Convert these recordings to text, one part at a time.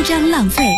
张浪费。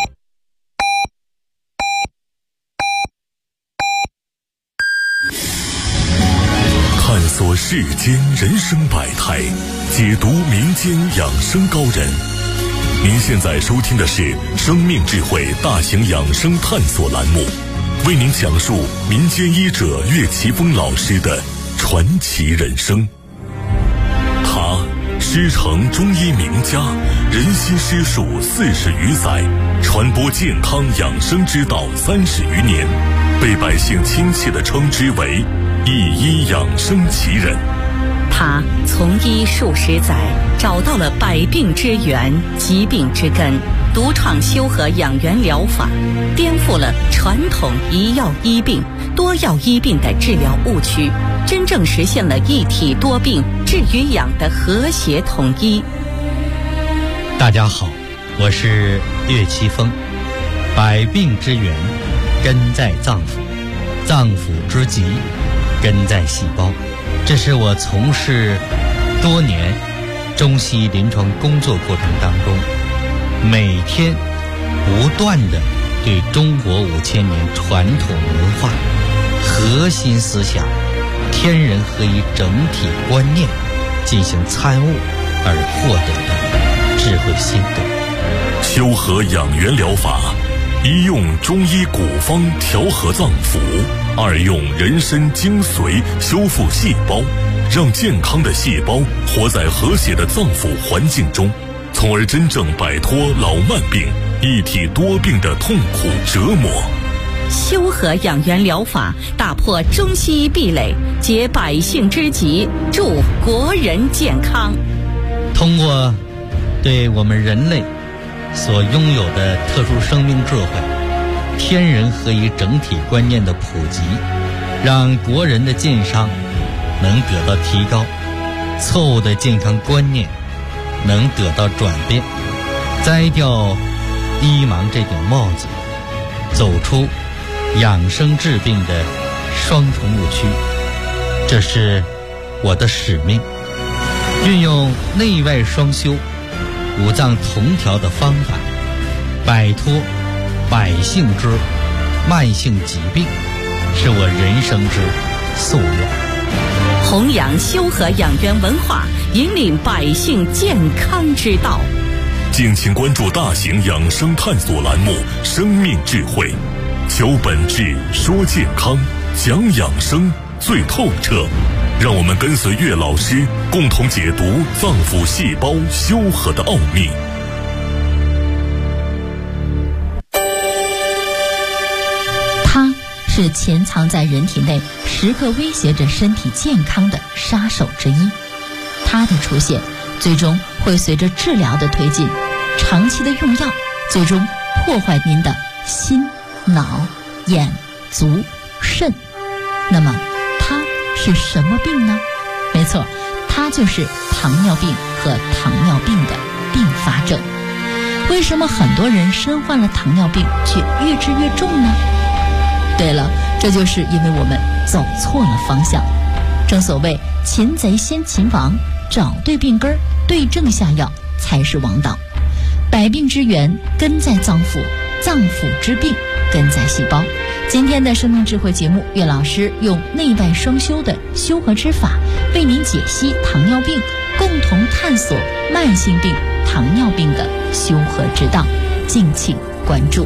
探索世间人生百态，解读民间养生高人。您现在收听的是生命智慧大型养生探索栏目，为您讲述民间医者岳奇峰老师的传奇人生。他师承中医名家，人心师术40余载，传播健康养生之道30余年，被百姓亲切地称之为一医养生奇人。 他从医数十载，找到了百病之源、疾病之根，独创修和养元疗法，颠覆了传统一药医病、多药医病的治疗误区，真正实现了一体多病、治与养的和谐统一。 大家好，我是岳奇峰。百病之源根在脏腑，脏腑之疾根在细胞。这是我从事多年中西医临床工作过程当中，每天不断地对中国5000年传统文化核心思想天人合一整体观念进行参悟而获得的智慧心得。 修和养元疗法，一用中医古方调和脏腑，二用人参精髓修复细胞，让健康的细胞活在和谐的脏腑环境中，从而真正摆脱老慢病、一体多病的痛苦折磨。 修和养元疗法打破中西医壁垒，解百姓之急，助国人健康。 通过对我们人类所拥有的特殊生命智慧、天人合一整体观念的普及，让国人的健康能得到提高，错误的健康观念能得到转变，摘掉医盲这顶帽子，走出养生治病的双重误区。这是我的使命，运用内外双修、五脏同调的方法，摆脱百姓之慢性疾病，是我人生之夙愿。 弘扬修和养元文化，引领百姓健康之道。 敬请关注大型养生探索栏目《生命智慧》，求本质，说健康，讲养生最透彻。让我们跟随岳老师，共同解读脏腑细胞修和的奥秘。 它是潜藏在人体内，时刻威胁着身体健康的杀手之一。它的出现，最终会随着治疗的推进，长期的用药，最终破坏您的心、脑、眼、足、肾。那么它是什么病呢？没错，它就是糖尿病和糖尿病的并发症。为什么很多人身患了糖尿病却越治越重呢？对了，这就是因为我们走错了方向。正所谓擒贼先擒王，找对病根儿，对症下药才是王道。百病之源根在脏腑，脏腑之病根在细胞。今天的生命智慧节目，岳老师用内外双修的修和之法，为您解析糖尿病，共同探索慢性病糖尿病的修和之道。敬请关注。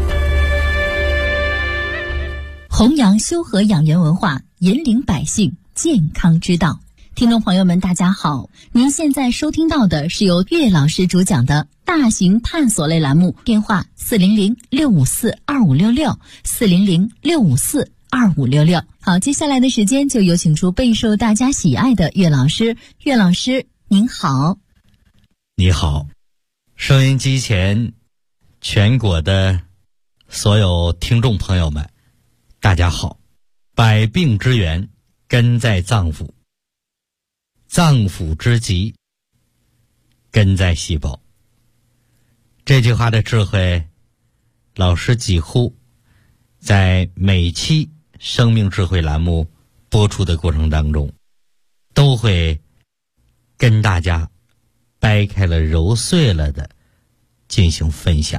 弘扬修和养元文化，引领百姓健康之道。听众朋友们大家好，您现在收听到的是由岳老师主讲的大型探索类栏目，电话400-654-2566 400-654-2566。好，接下来的时间就有请出备受大家喜爱的岳老师。岳老师您好。 你好，收音机前全国的所有听众朋友们大家好。百病之源根在脏腑，脏腑之疾根在细胞。这句话的智慧，老师几乎在每期生命智慧栏目播出的过程当中，都会跟大家掰开了揉碎了的进行分享。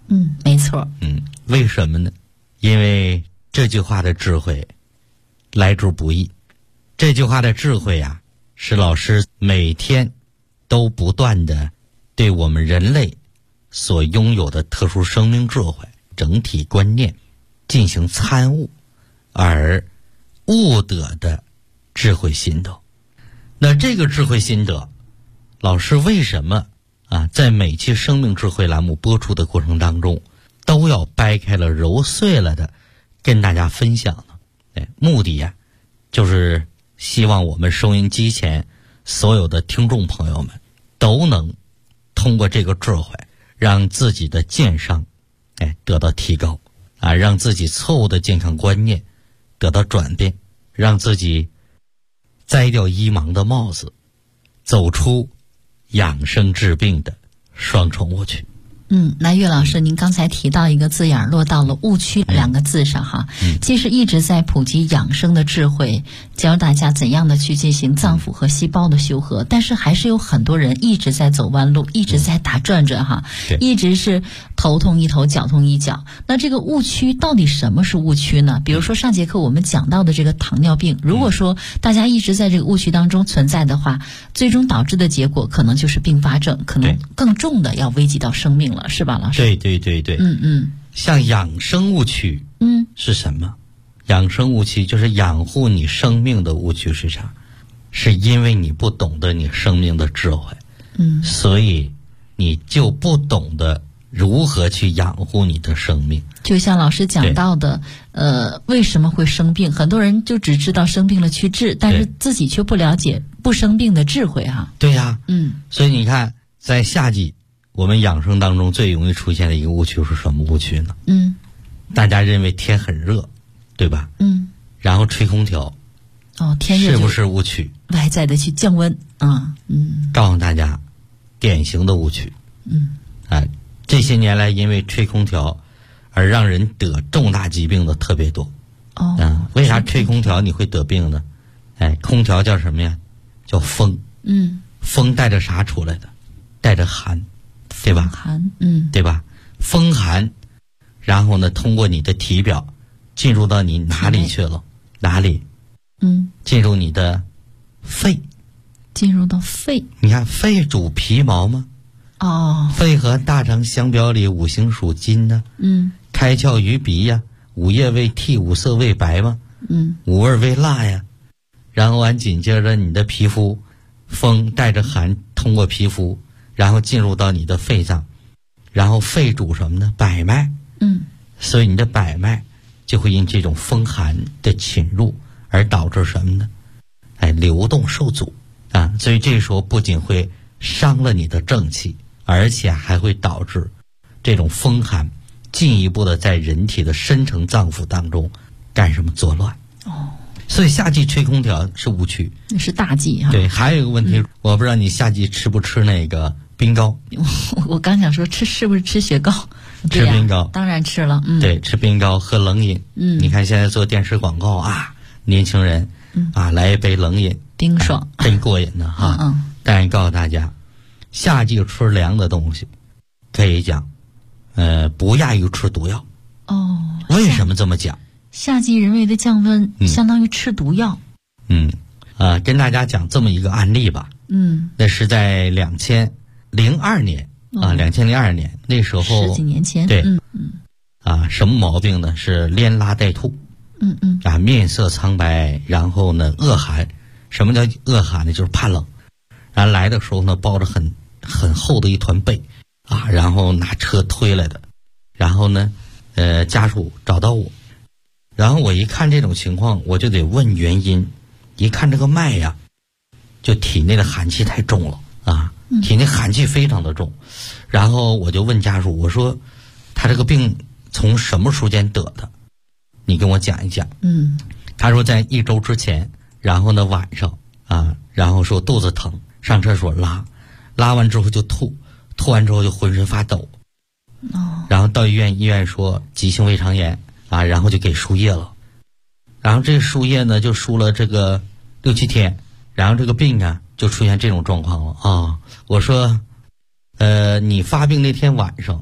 没错。 为什么呢？因为这句话的智慧来之不易。这句话的智慧啊，是老师每天都不断的对我们人类所拥有的特殊生命智慧、整体观念进行参悟而悟得的智慧心得。那这个智慧心得，老师为什么在每期生命智慧栏目播出的过程当中都要掰开了揉碎了的跟大家分享呢？目的呀，就是希望我们收音机前所有的听众朋友们都能通过这个智慧，让自己的健商得到提高让自己错误的健康观念得到转变，让自己摘掉医盲的帽子，走出养生治病的双重误区。 那岳老师，您刚才提到一个字眼落到了误区2个字上哈。其实一直在普及养生的智慧，教大家怎样的去进行脏腑和细胞的修和，但是还是有很多人一直在走弯路，一直在打转转哈，一直是头痛一头，脚痛一脚。那这个误区到底什么是误区呢？比如说上节课我们讲到的这个糖尿病，如果说大家一直在这个误区当中存在的话，最终导致的结果可能就是并发症，可能更重的要危及到生命了。是吧，老师？ 对。像养生误区，是什么？养生误区就是养护你生命的误区是啥？是因为你不懂得你生命的智慧，所以你就不懂得如何去养护你的生命。 就像老师讲到的，为什么会生病？很多人就只知道生病了去治，但是自己却不了解不生病的智慧哈。 对呀，所以你看，在夏季。我们养生当中最容易出现的一个误区是什么误区呢？大家认为天很热，对吧？然后吹空调， 天热是不是误区？ 外在的去降温告诉大家，典型的误区。这些年来因为吹空调而让人得重大疾病的特别多。为啥吹空调你会得病呢？空调叫什么呀？叫风。风带着啥出来的？带着寒。对吧？ 寒， 对吧？风寒，然后呢，通过你的体表进入到你哪里去了？哪里？进入你的肺。 进入到肺。 你看肺主皮毛吗？肺和大肠相表里，五行属金呢。开窍于鼻呀，五叶为涕，五色为白嘛。五味为辣呀。然后紧接着你的皮肤，风带着寒通过皮肤。然后进入到你的肺脏，然后肺主什么呢？百脉。所以你的百脉就会因这种风寒的侵入而导致什么呢？流动受阻所以这时候不仅会伤了你的正气，而且还会导致这种风寒进一步的在人体的深层脏腑当中干什么作乱。所以夏季吹空调是误区， 那是大忌哈。 对，还有一个问题，我不知道你夏季吃不吃那个冰糕？ 我刚想说是不是吃雪糕？ 吃冰糕， 当然吃了。 对，吃冰糕，喝冷饮。你看现在做电视广告年轻人来一杯冷饮， 冰爽， 真过瘾的哈。但是告诉大家，夏季吃凉的东西，可以讲，不亚于吃毒药。为什么这么讲？ 夏季人为的降温，相当于吃毒药。 跟大家讲这么一个案例吧。那是在2002年2002年那时候 10几年前。 对，什么毛病呢？是连拉带吐。面色苍白，然后呢恶寒。什么叫恶寒呢？就是怕冷。然后来的时候呢，抱着很厚的一团被然后拿车推来的。然后呢，家属找到我。然后我一看这种情况，我就得问原因。一看这个脉呀，就体内的寒气太重了体内寒气非常的重。然后我就问家属，我说他这个病从什么时间得的？你跟我讲一讲。他说在1周之前，然后呢晚上然后说肚子疼，上厕所拉完之后就吐完之后就浑身发抖。然后到医院说急性胃肠炎然后就给输液了。然后这个输液呢就输了这个6、7天，然后这个病就出现这种状况了我说你发病那天晚上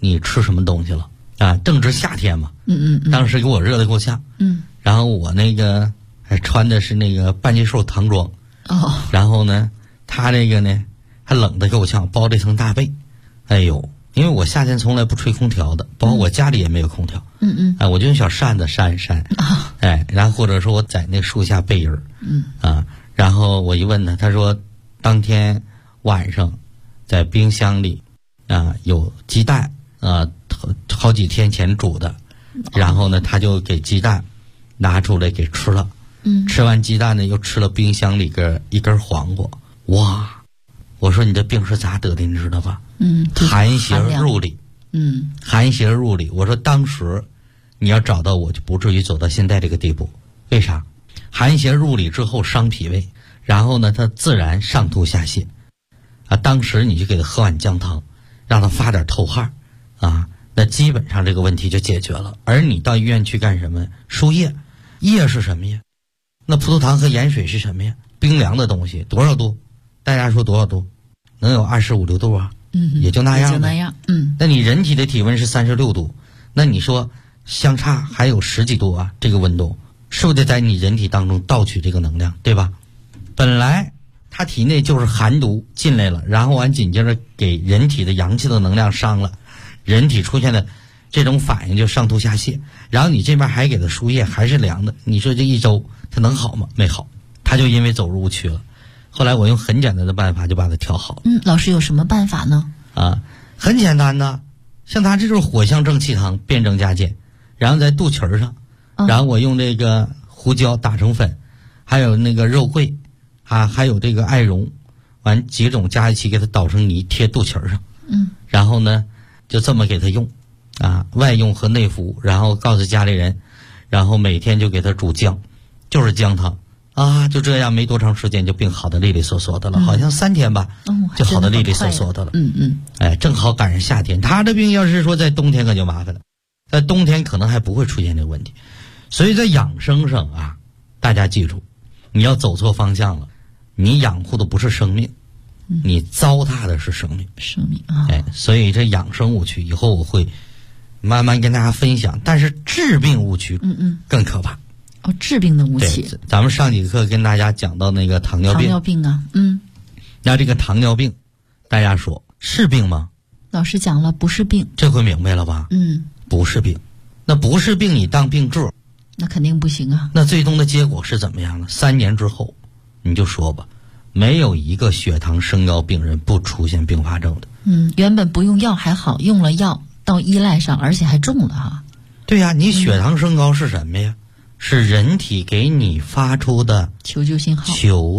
你吃什么东西了啊？正值夏天嘛，当时给我热得够呛，然后我那个还穿的是那个半截袖唐装，然后呢，他这个呢还冷得够呛，包了一层大被，哎呦，因为我夏天从来不吹空调的，包括我家里也没有空调，我就用小扇子扇一扇，然后或者说我在那树下背人，然后我一问他，他说当天晚上在冰箱里有鸡蛋好几天前煮的，然后呢他就给鸡蛋拿出来给吃了，吃完鸡蛋呢又吃了冰箱里一根黄瓜，哇！我说你这病是咋得的，你知道吧？寒邪入里，寒邪入里。我说当时你要找到我，就不至于走到现在这个地步。为啥？寒邪入里之后伤脾胃，然后呢，它自然上吐下泻。当时你就给他喝碗姜汤，让他发点透汗，那基本上这个问题就解决了。而你到医院去干什么？输液，液是什么呀？那葡萄糖和盐水是什么呀？冰凉的东西，多少度？大家说多少度？能有25、6度啊？也就那样。 也就那样。 那你人体的体温是36度，那你说相差还有10几度啊？这个温度是不是得在你人体当中盗取这个能量，对吧？本来他体内就是寒毒进来了，然后完紧接着给人体的阳气的能量伤了，人体出现了这种反应，就上吐下泻。然后你这边还给他输液，还是凉的，你说这一周他能好吗？没好，他就因为走入误区了。后来我用很简单的办法就把它调好。 老师有什么办法呢？ 很简单的，像他这就是火象正气汤，辩证加减，然后在肚脐儿上，然后我用这个胡椒打成粉，还有那个肉桂还有这个艾绒，完几种加一起给它捣成泥贴肚脐儿上，然后呢就这么给他用外用和内服，然后告诉家里人，然后每天就给他煮姜，就是姜汤就这样没多长时间就病好的利利索索的了，好像3天吧，就好的利利索索的了。正好赶上夏天，他的病要是说在冬天可就麻烦了，在冬天可能还不会出现这个问题。所以在养生上大家记住，你要走错方向了，你养护的不是生命，你糟蹋的是生命。所以这养生误区以后我会慢慢跟大家分享，但是治病误区更可怕。 治病的误区。 咱们上几课跟大家讲到那个糖尿病。那这个糖尿病，大家说是病吗？ 老师讲了，不是病。 这回明白了吧？不是病。那不是病，你当病治， 那肯定不行啊。 那最终的结果是怎么样呢？3年之后，你就说吧，没有一个血糖升高病人不出现并发症的。 原本不用药还好，用了药到依赖上，而且还重了对呀，你血糖升高是什么呀？是人体给你发出的求救信号。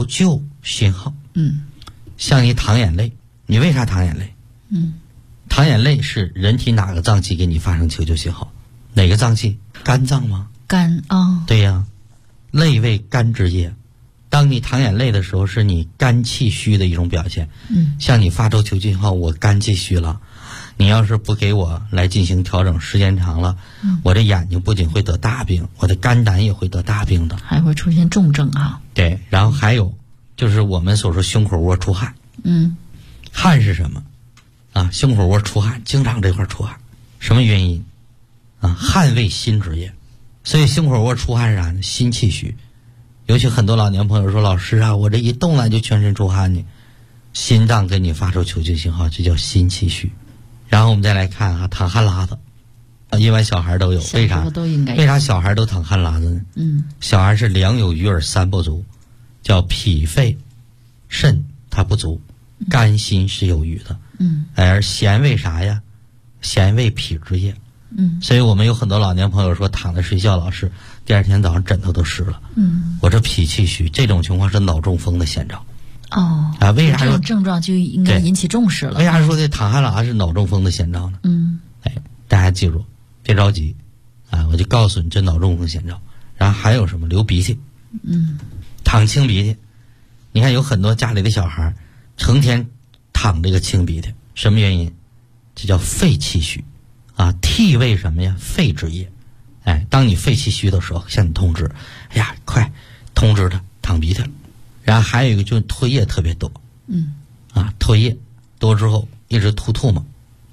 像你淌眼泪，你为啥淌眼泪？淌眼泪是人体哪个脏器给你发生求救信号？哪个脏器？肝脏吗？ 肝对呀，泪为肝之液。当你淌眼泪的时候，是你肝气虚的一种表现。像你发出求救信号，我肝气虚了，你要是不给我来进行调整，时间长了，我的眼睛不仅会得大病，我的肝胆也会得大病的， 还会出现重症对，然后还有就是我们所说胸口窝出汗。汗是什么胸口窝出汗，经常这块出汗，什么原因汗为心之液，所以胸口窝出汗是啥呢？心气虚。尤其很多老年朋友说，老师我这一动了就全身出汗呢，心脏给你发出求救信号，这叫心气虚。然后我们再来看淌汗拉子，一般小孩都有，为啥？为啥小孩都淌汗拉子呢？小孩是两有余而三不足，叫脾肺肾它不足，肝心是有余的。而咸为啥呀？咸为脾之液。所以我们有很多老年朋友说，躺着睡觉，老师第二天早上枕头都湿了。我这脾气虚，这种情况是脑中风的先兆。为啥这种症状就应该引起重视了？ 为啥说这淌汗拉是脑中风的先兆呢？大家记住，别着急我就告诉你这脑中风先兆。然后还有什么？流鼻涕，淌清鼻涕。你看有很多家里的小孩成天淌这个清鼻涕，什么原因？这叫肺气虚涕为什么呀？肺之液。当你肺气虚的时候，向你通知，快通知他淌鼻涕了。然后还有一个就是唾液特别多，唾液多之后一直吐唾沫，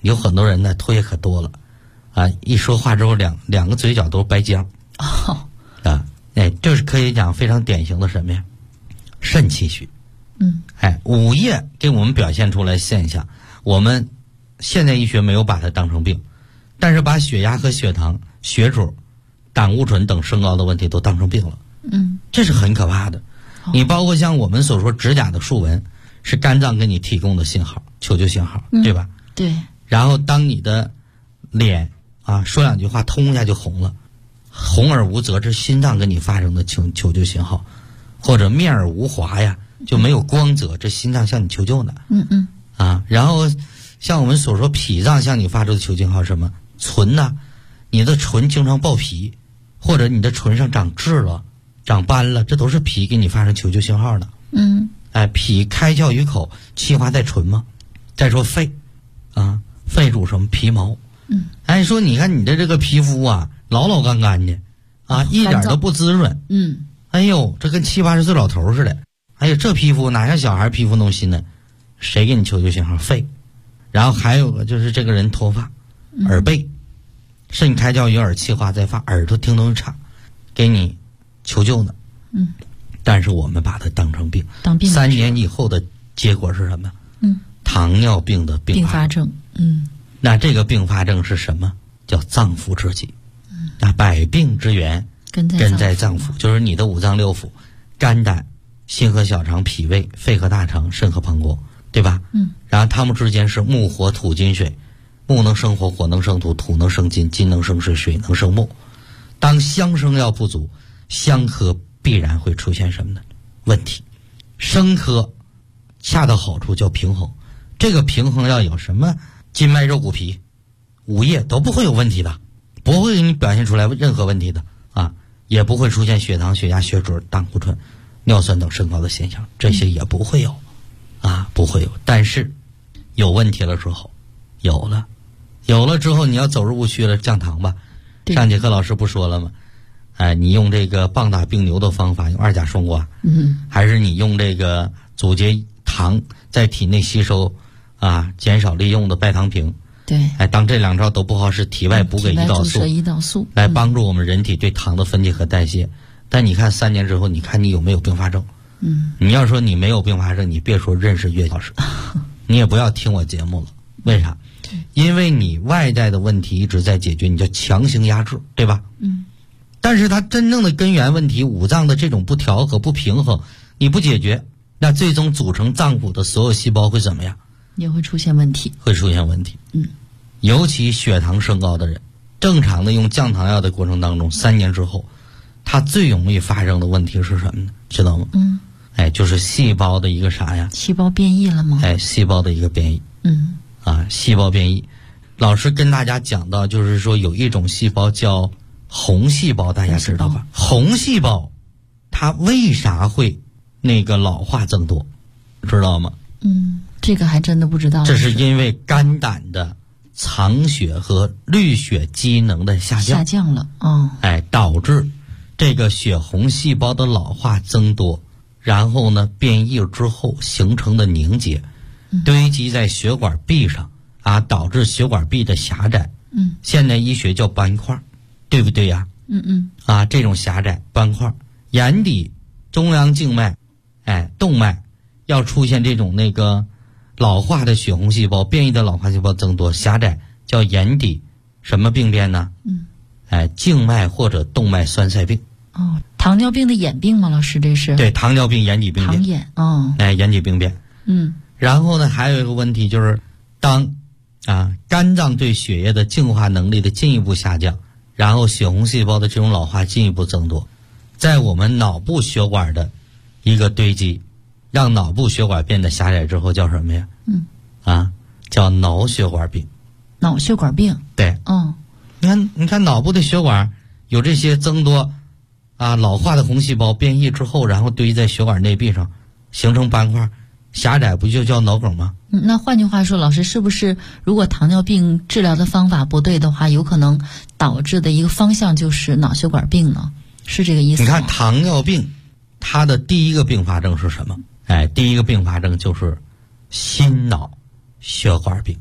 有很多人呢唾液可多了，啊，一说话之后两个嘴角都是白浆。 哦， 啊，这是可以讲非常典型的什么呀？肾气虚。午夜给我们表现出来现象，我们现代医学没有把它当成病，但是把血压和血糖、血脂、胆固醇等升高的问题都当成病了。这是很可怕的。你包括像我们所说指甲的竖纹，是肝脏给你提供的信号，求救信号，对吧？ 对。 然后当你的脸啊说两句话，通一下就红了，红而无泽，这是心脏给你发生的求救信号，或者面而无华呀，就没有光泽，这心脏向你求救呢。然后像我们所说脾脏向你发出的求救信号是什么？唇呢，你的唇经常爆皮，或者你的唇上长痣了、长斑了，这都是脾给你发生求救信号的。脾开窍于口，气化在唇嘛。再说肺，肺主什么？皮毛。说你看你的这个皮肤啊，老干干的，一点都不滋润。哎呦，这跟70、80岁老头似的。哎呀，这皮肤哪像小孩皮肤那么新呢？谁给你求救信号？肺。然后还有个就是这个人脱发，耳背，肾开窍于耳，气化在发，耳朵听东西差，给你求救呢。但是我们把它当成病，3年以后的结果是什么？糖尿病的并发症。那这个并发症是什么？叫脏腑之疾。那百病之源根在脏腑，就是你的五脏六腑，肝胆、心和小肠、脾胃、肺和大肠、肾和膀胱，对吧？然后它们之间是木火土金水，木能生火，火能生土，土能生金，金能生水，水能生木。当相生要不足，相克必然会出现什么呢？问题。生克恰到好处叫平衡，这个平衡要有什么筋脉肉骨皮、午夜都不会有问题的，不会给你表现出来任何问题的也不会出现血糖、血压、血脂、胆固醇、尿酸等升高的现象，这些也不会有不会有。但是有问题了之后，有了之后你要走入误区了，降糖吧。上节课老师不说了吗？你用这个棒打病牛的方法，用2甲双胍，还是你用这个阻截糖在体内吸收减少利用的拜糖平。 对， 当这2招都不好使，体外补给胰岛素，来帮助我们人体对糖的分解和代谢。但你看3年之后，你看你有没有并发症？你要说你没有并发症，你别说认识岳老师，你也不要听我节目了。为啥？因为你外在的问题一直在解决，你叫强行压制，对吧？但是它真正的根源问题，五脏的这种不调和、不平衡，你不解决，那最终组成脏腑的所有细胞会怎么样？ 也会出现问题。 尤其血糖升高的人，正常的用降糖药的过程当中，3年之后，它最容易发生的问题是什么呢？知道吗？就是细胞的一个啥呀？ 细胞变异了吗？ 细胞的一个变异。细胞变异。老师跟大家讲到，就是说有一种细胞叫红细胞，大家知道吧？红细胞，它为啥会那个老化增多？知道吗？ 这个还真的不知道。 这是因为肝胆的藏血和滤血机能的下降了。 导致这个血红细胞的老化增多，然后呢变异之后形成的凝结，堆积在血管壁上导致血管壁的狭窄。现代医学叫斑块，对不对呀？这种狭窄斑块，眼底、中央静脉、动脉要出现这种那个老化的血红细胞，变异的老化细胞增多，狭窄叫眼底什么病变呢？静脉或者动脉栓塞病。 糖尿病的眼病吗？老师，这是？ 对，糖尿病眼底病变。 糖眼。 眼底病变。然后呢，还有一个问题就是，当肝脏对血液的净化能力的进一步下降，然后血红细胞的这种老化进一步增多，在我们脑部血管的一个堆积，让脑部血管变得狭窄之后，叫什么呀？叫脑血管病。 脑血管病。 对。你看脑部的血管有这些增多老化的红细胞变异之后，然后堆在血管内壁上，形成斑块，狭窄，不就叫脑梗吗？ 那换句话说，老师，是不是如果糖尿病治疗的方法不对的话，有可能导致的一个方向就是脑血管病呢？是这个意思吗？ 你看糖尿病它的第一个并发症是什么？第一个并发症就是心脑血管病。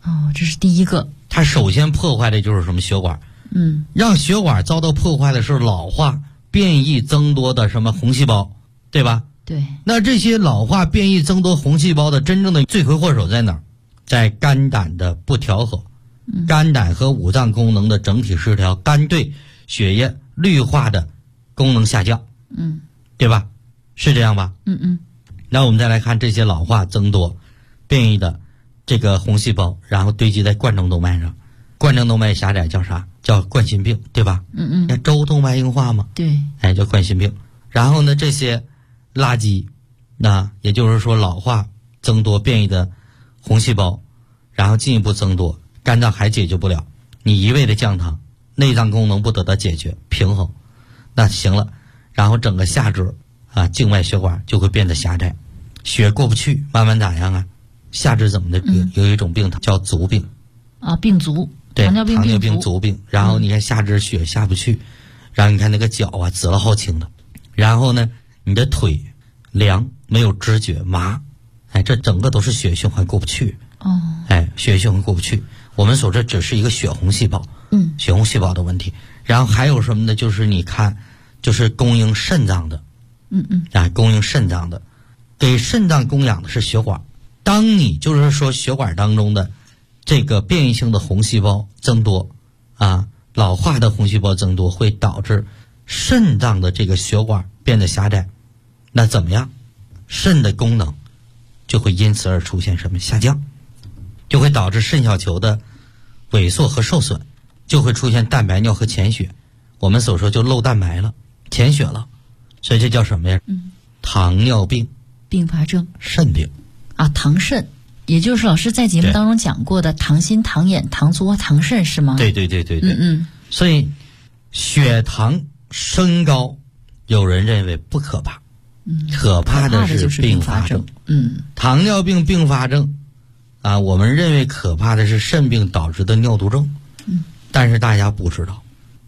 哦，这是第一个。 它首先破坏的就是什么血管？让血管遭到破坏的是老化、变异增多的什么红细胞，对吧？ 对。 那这些老化、变异增多红细胞的真正的罪魁祸首在哪儿？在肝胆的不调和，肝胆和五脏功能的整体失调，肝对血液氯化的功能下降，对吧？是这样吧？那我们再来看这些老化增多、变异的这个红细胞，然后堆积在冠状动脉上，冠状动脉狭窄叫啥？叫冠心病，对吧？那周动脉硬化嘛， 对， 叫冠心病。然后呢，这些垃圾，那也就是说老化增多变异的红细胞，然后进一步增多，肝脏还解决不了，你一味的降糖，内脏功能不得到解决平衡，那行了，然后整个下肢静脉血管就会变得狭窄，血过不去，慢慢咋样啊？下肢怎么的？有一种病叫足病病足， 对， 糖尿病足病。然后你看下肢血下不去，然后你看那个脚紫了好青的，然后呢，你的腿凉，没有知觉，麻，这整个都是血液循环过不去。血液循环过不去。我们说这只是一个血红细胞，血红细胞的问题。然后还有什么呢？就是你看，就是供应肾脏的，供应肾脏的，给肾脏供氧的是血管。当你就是说血管当中的这个变异性的红细胞增多，老化的红细胞增多，会导致肾脏的这个血管变得狭窄。那怎么样？肾的功能就会因此而出现什么下降，就会导致肾小球的萎缩和受损，就会出现蛋白尿和潜血。我们所说就漏蛋白了，潜血了，所以这叫什么呀？糖尿病并发症， 肾病糖肾，也就是老师在节目当中讲过的糖心、糖眼、糖足、糖肾是吗？ 对。所以血糖升高，有人认为不可怕，可怕的是并发症。糖尿病并发症我们认为可怕的是肾病导致的尿毒症。但是大家不知道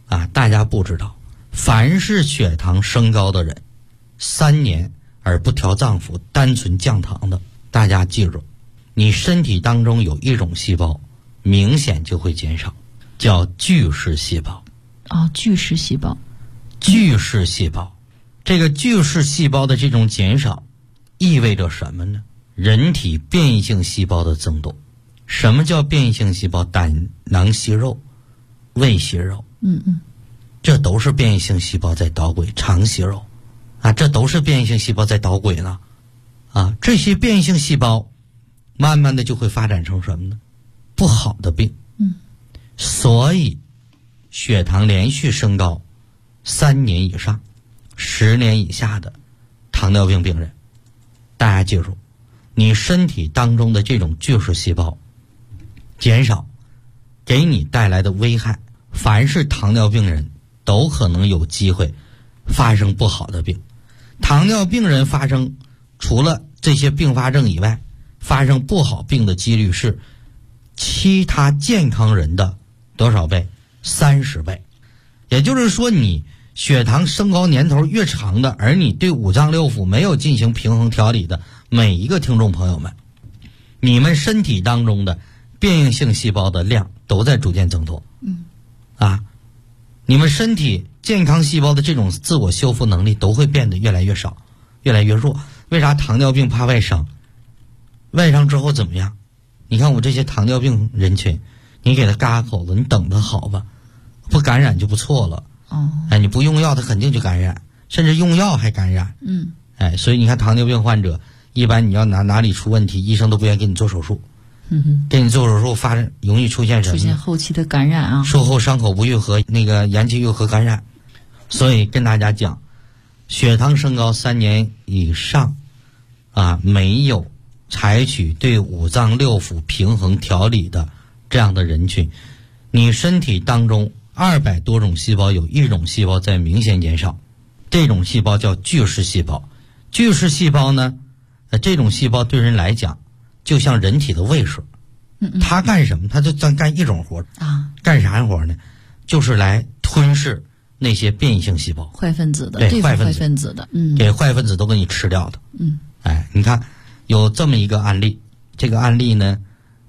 凡是血糖升高的人，3年而不调脏腑，单纯降糖的，大家记住，你身体当中有一种细胞明显就会减少，叫巨噬细胞。 巨噬细胞。 这个巨噬细胞的这种减少意味着什么呢？人体变异性细胞的增多。什么叫变异性细胞？胆囊息肉、胃息肉，这都是变异性细胞在捣鬼。肠息肉这都是变异性细胞在捣鬼呢。这些变异性细胞慢慢的就会发展成什么呢？不好的病。所以血糖连续升高3年以上、10年以下的糖尿病病人，大家记住，你身体当中的这种巨噬细胞减少，给你带来的危害，凡是糖尿病人都可能有机会发生不好的病。糖尿病人发生除了这些并发症以外，发生不好病的几率是其他健康人的多少倍？30倍。也就是说，你血糖升高年头越长的，而你对五脏六腑没有进行平衡调理的每一个听众朋友们，你们身体当中的变异性细胞的量都在逐渐增多。你们身体健康细胞的这种自我修复能力都会变得越来越少，越来越弱。为啥糖尿病怕外伤？外伤之后怎么样？你看我这些糖尿病人群，你给他嘎口子，你等他好吧，不感染就不错了。你不用药他肯定就感染，甚至用药还感染。所以你看糖尿病患者，一般你要哪里出问题，医生都不愿意给你做手术。给你做手术容易出现什么？ 出现后期的感染术后伤口不愈合，那个延期愈合感染。所以跟大家讲，血糖升高3年以上没有采取对五脏六腑平衡调理的这样的人群，你身体当中200多种细胞有一种细胞在明显减少，这种细胞叫巨噬细胞。巨噬细胞呢，这种细胞对人来讲就像人体的胃水，它干什么？它就干一种活干啥活呢？就是来吞噬那些变异性细胞， 坏分子的， 对坏分子的， 给坏分子都给你吃掉的。你看有这么一个案例，这个案例呢，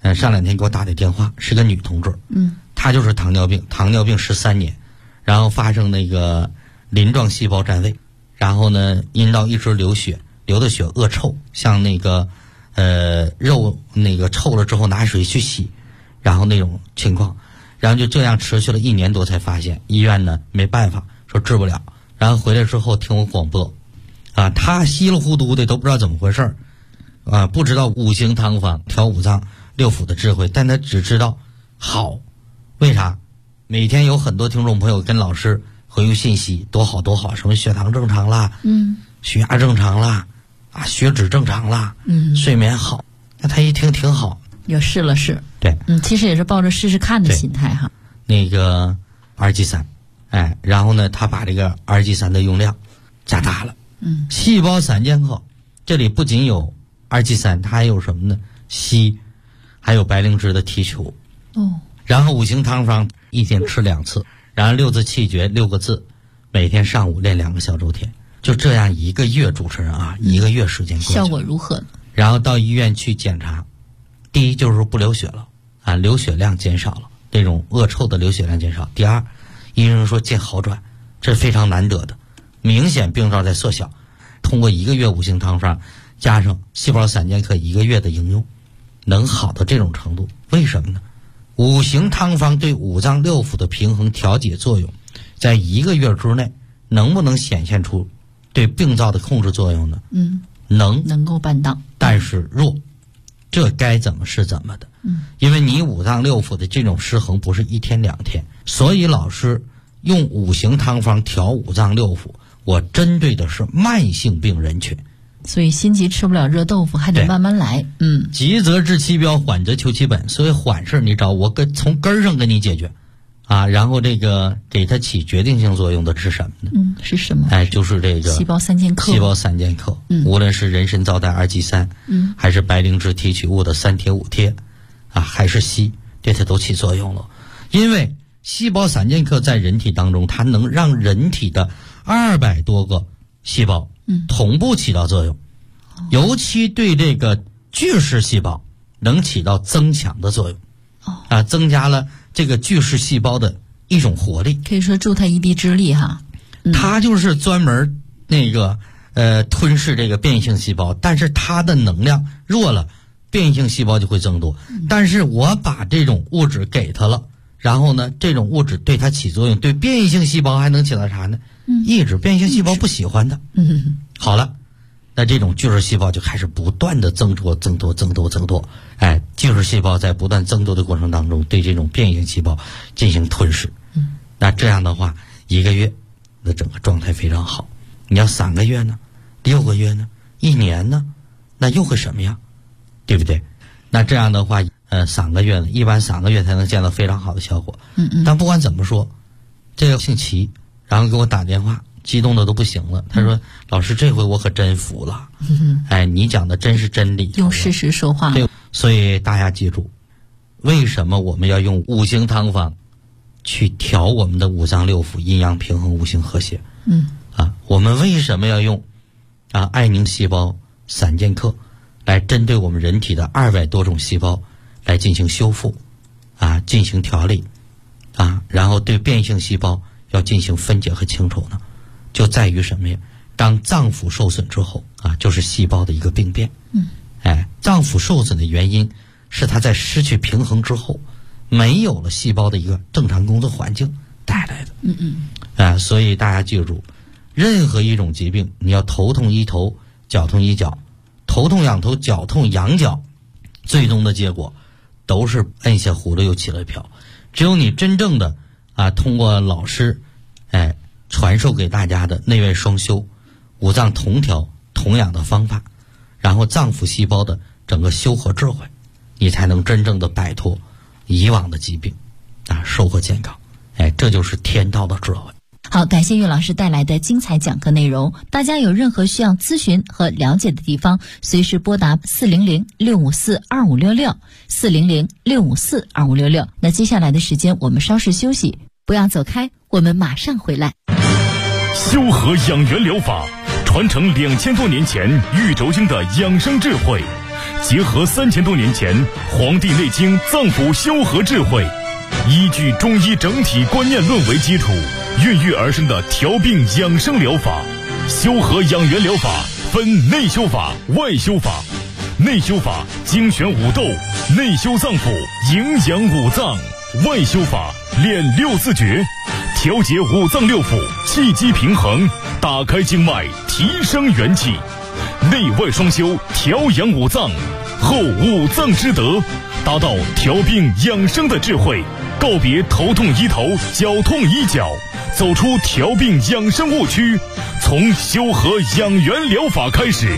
上2天给我打的电话，是个女同志，她就是糖尿病13年，然后发生那个鳞状细胞占位，然后呢阴道一直流血，流的血恶臭，像那个肉那个臭了之后拿水去洗，然后那种情况，然后就这样持续了1年多才发现，医院呢没办法说治不了，然后回来之后听我广播，他稀里糊涂的都不知道怎么回事不知道五行汤方调五脏六腑的智慧，但他只知道好。为啥？每天有很多听众朋友跟老师回复信息，多好多好，什么血糖正常啦，血压正常啦，血脂正常啦，睡眠好。那他一听挺好， 又试了试。 对， 其实也是抱着试试看的心态哈。 那个RG3，然后呢，他把这个RG3的用量加大了。细胞散健克，这里不仅有RG3，它还有什么呢？硒，还有白灵芝的提取物。然后五行汤方1天吃2次，然后6字气诀6个字，每天上午练2个小周天，就这样1个月，主持人1个月时间过去， 效果如何？ 然后到医院去检查，第一就是不流血了流血量减少了，那种恶臭的流血量减少。第二，医生说见好转，这是非常难得的，明显病灶在缩小。通过1个月五行汤方加上细胞散健克1个月的应用，能好到这种程度，为什么呢？五行汤方对五脏六腑的平衡调节作用，在1个月之内能不能显现出对病灶的控制作用呢？能够办到， 但是弱，这该怎么是怎么的。因为你五脏六腑的这种失衡不是1天2天，所以老师用五行汤方调五脏六腑，我针对的是慢性病人群。 所以心急吃不了热豆腐，还得慢慢来。 急则治其标，缓则求其本。所以缓事你找我从根上跟你解决然后这个给它起决定性作用的是什么呢？ 是什么？ 就是这个细胞散健克。 细胞散健克，无论是人参皂苷RG3，还是白灵芝提取物的3贴5贴还是硒，对它都起作用了。因为细胞散健克在人体当中，它能让人体的200多个细胞同步起到作用，尤其对这个巨噬细胞能起到增强的作用，增加了这个巨噬细胞的一种活力， 可以说助它一臂之力哈。 它就是专门那个吞噬这个变异性细胞，但是它的能量弱了，变异性细胞就会增多。但是我把这种物质给它了，然后呢，这种物质对它起作用，对变异性细胞还能起到啥呢？抑制变异性细胞不喜欢的。好了，那这种巨噬细胞就开始不断的增多。巨噬细胞在不断增多的过程当中，对这种变异性细胞进行吞噬。那这样的话，1个月的整个状态非常好。你要3个月呢，6个月呢，1年呢，那又会什么样？对不对？那这样的话，3个月呢，一般3个月才能见到非常好的效果。但不管怎么说，这个姓齐，然后给我打电话，激动的都不行了。他说：“老师，这回我可真服了。你讲的真是真理， 用事实说话。” 对，所以大家记住，为什么我们要用五行汤方去调我们的五脏六腑阴阳平衡、五行和谐？我们为什么要用艾宁细胞散健克来针对我们人体的200多种细胞来进行修复进行调理然后对变异性细胞要进行分解和清除呢？就在于什么呀？当脏腑受损之后就是细胞的一个病变。脏腑受损的原因是它在失去平衡之后，没有了细胞的一个正常工作环境带来的。所以大家记住，任何一种疾病，你要头痛医头，脚痛医脚，头痛仰头，脚痛仰脚，最终的结果都是摁下葫芦又起了瓢。只有你真正的通过老师传授给大家的内外双修、五脏同调同养的方法，然后脏腑细胞的整个修和智慧，你才能真正的摆脱以往的疾病收获健康。这就是天道的智慧。 好，感谢岳老师带来的精彩讲课内容。大家有任何需要咨询和了解的地方，随时拨打400-654-2566 400-654-2566。那接下来的时间我们稍事休息，不要走开，我们马上回来。 修和养元疗法传承2000多年前玉轴经的养生智慧， 结合3000多年前《黄帝内经》脏腑修和智慧，依据中医整体观念论为基础，孕育而生的调病养生疗法。修和养元疗法分内修法、外修法。内修法精选五斗，内修脏腑，营养五脏；外修法练6字诀，调节五脏六腑，气机平衡，打开经脉，提升元气。内外双修，调养五脏，后五脏之德，达到调病养生的智慧，告别头痛医头，脚痛医脚，走出调病养生误区，从修和养元疗法开始。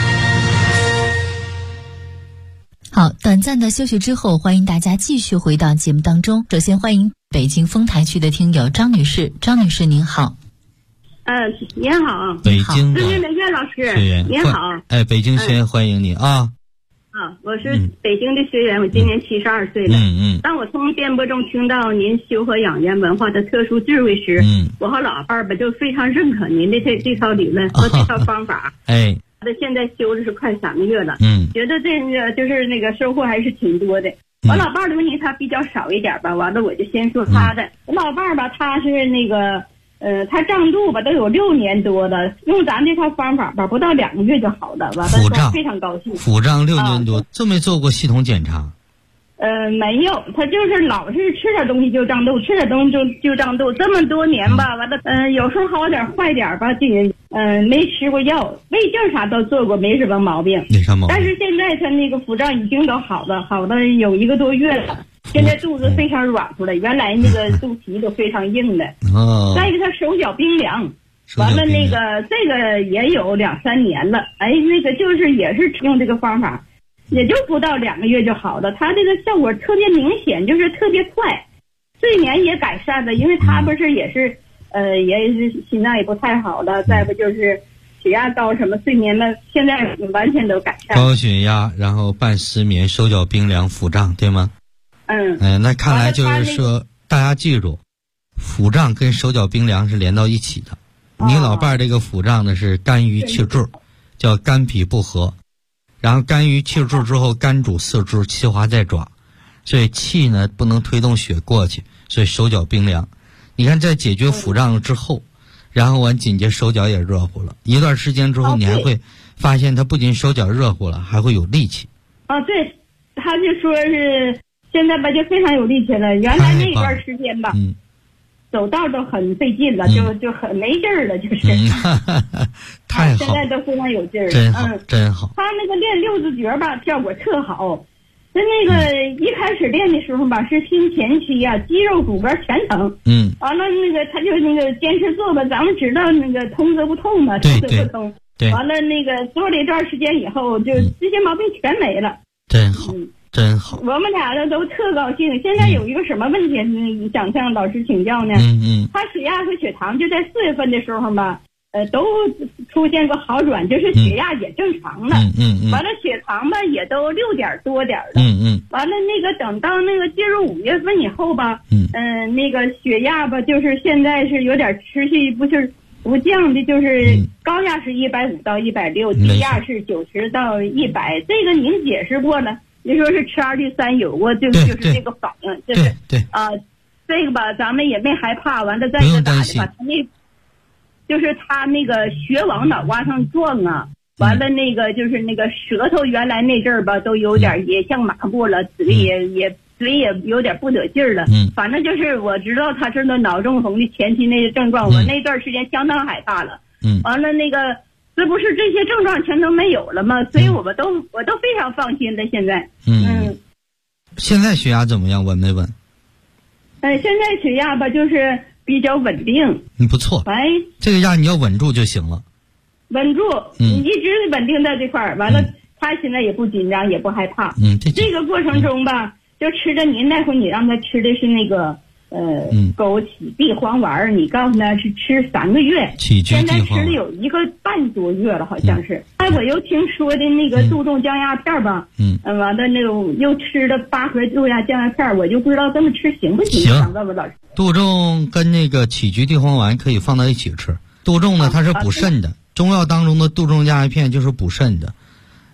好，短暂的休息之后，欢迎大家继续回到节目当中。首先欢迎北京丰台区的听友张女士，张女士您好。 您好， 北京的岳老师，您好。 北京学员欢迎你啊。 我是北京的学员，我今年72岁了。当我从电波中听到您修和养元文化的特殊智慧时，我和老伴儿吧就非常认可您的这套理论和这套方法。现在修的是快3个月了，觉得这个就是那个收获还是挺多的。我老伴儿的问题他比较少一点吧，完了我就先说他的。我老伴儿吧，他是那个他胀肚吧都有6年多了，用咱这套方法吧，不到2个月就好了，完了非常高兴。 腹胀6年多，这没做过系统检查？ 没有，他就是老是吃点东西就胀肚，吃点东西就胀肚，这么多年吧，完了有时候好点坏点吧，没吃过药，胃镜啥都做过，没什么毛病。 没啥毛病。 但是现在他那个腹胀已经都好了有1个多月了，现在肚子非常软乎了，原来那个肚皮都非常硬的。再一个他手脚冰凉，完了那个这个也有2、3年了，那个就是也是用这个方法。也就不到2个月就好了，他这个效果特别明显，就是特别快，睡眠也改善了，因为他不是也是也是心脏也不太好了，再不就是血压高什么，睡眠呢现在完全都改善。 高血压，然后伴失眠，手脚冰凉，腹胀，对吗？那看来就是说，大家记住，腹胀跟手脚冰凉是连到一起的。你老伴儿这个腹胀呢是肝郁气滞，叫肝脾不和。然后肝郁气滞之后，肝主四肢，气化在爪，所以气呢不能推动血过去，所以手脚冰凉。你看在解决腹胀之后，然后完紧接手脚也热乎了，一段时间之后你还会发现他不仅手脚热乎了，还会有力气。 对，他就说是现在吧就非常有力气了，原来那段时间吧走道都很费劲了，就很没劲儿了，就是太好， 现在都非常有劲儿了， 真好。 他那个练6字诀吧，效果特好。那个一开始练的时候吧，是心前期啊，肌肉骨骼全疼。完了那个他就那个坚持做吧，咱们知道那个通则不痛嘛，通则不通。完了那个做了一段时间以后，就这些毛病全没了。 真好。真好， 我们俩都特高兴。现在有一个什么问题，想向老师请教呢？他血压和血糖就在4月份的时候吧，都出现过好转，就是血压也正常了。完了血糖吧也都6点多点了。完了那个等到那个进入5月份以后吧，那个血压吧就是现在是有点持续不降的，就是高压是150到160，低压是90到100。这个您解释过了。你说是吃2氯酸有过，就是这个反应，就是这个吧，咱们也没害怕。完了再一个打的吧，就是他那个血往脑瓜上撞啊，完了那个就是那个舌头原来那阵儿吧，都有点也像麻木了，嘴也有点不得劲儿了。反正就是我知道他是那脑中风的前期那些症状，我那段时间相当害怕了。完了那个。这不是这些症状全都没有了吗？所以我都非常放心的。现在， 现在血压怎么样？稳没稳？ 现在血压吧，就是比较稳定。 不错。这个压你要稳住就行了。 稳住，一直稳定在这块儿。完了，他现在也不紧张，也不害怕。这个过程中吧，就吃着您那会你让他吃的是那个。枸杞地黄丸，你告诉他是吃3个月，现在吃了有1个半多月了，好像是。我又听说的那个杜仲降压片吧，完了那种又吃了8盒杜仲降压片，我就不知道这么吃行不行？想问问老师。 杜仲跟那个杞菊地黄丸可以放到一起吃。杜仲呢，它是补肾的，中药当中的杜仲降压片就是补肾的。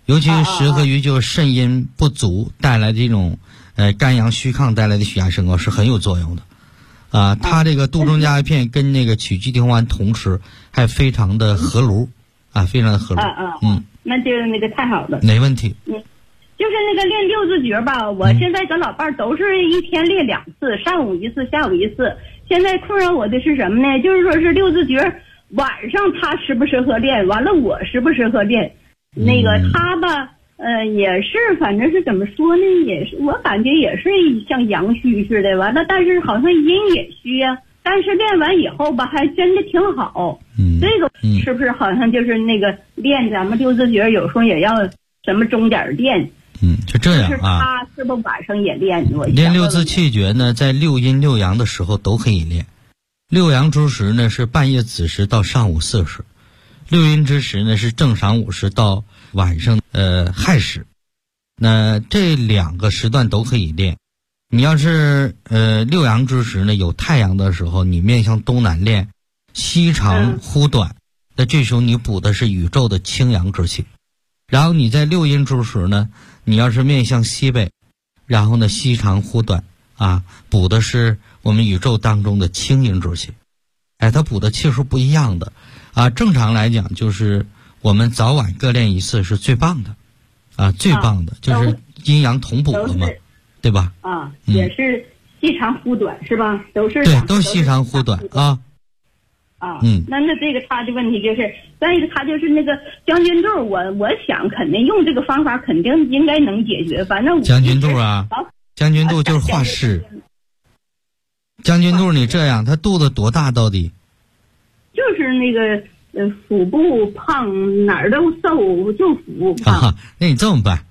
尤其适合于就肾阴不足带来的这种肝阳虚亢带来的血压升高是很有作用的。它这个杜仲佳叶片跟那个曲菊地黄丸同吃，还非常的合炉非常的合炉。 那就那个太好了， 没问题。 就是那个练六字诀吧，我现在跟老伴儿都是一天练2次，上午1次，下午1次。现在困扰我的是什么呢？就是说是六字诀晚上他适不适合练，完了我适不适合练？那个他吧，也是，反正是怎么说呢？也是我感觉也是像阳虚似的，完了，但是好像阴也虚呀。但是练完以后吧，还真的挺好。这个是不是好像就是那个练咱们六字诀，有时候也要什么钟点练？ 就这样啊。 他是不是晚上也练？ 练六字气诀呢，在6阴6阳的时候都可以练。6阳之时呢是半夜子时到上午4时，6阴之时呢是正晌午时到晚上亥时。那这2个时段都可以练。你要是6阳之时呢，有太阳的时候，你面向东南练，西长忽短，那这时候你补的是宇宙的清阳之气。然后你在6阴之时呢，你要是面向西北，然后呢西长忽短补的是我们宇宙当中的清阴之气。它补的气数不一样的正常来讲就是我们早晚各练1次是最棒的最棒的，就是阴阳同补了嘛，对吧？ 也是西长忽短是吧？都是对，都西长忽短那这个他的问题就是，再一个他就是那个将军肚，我想肯定用这个方法肯定应该能解决。反正将军肚将军肚就是化湿。将军肚你这样，他肚子多大到底？ 就是那个腹部胖，哪儿都瘦，就腹胖。 那你这么办？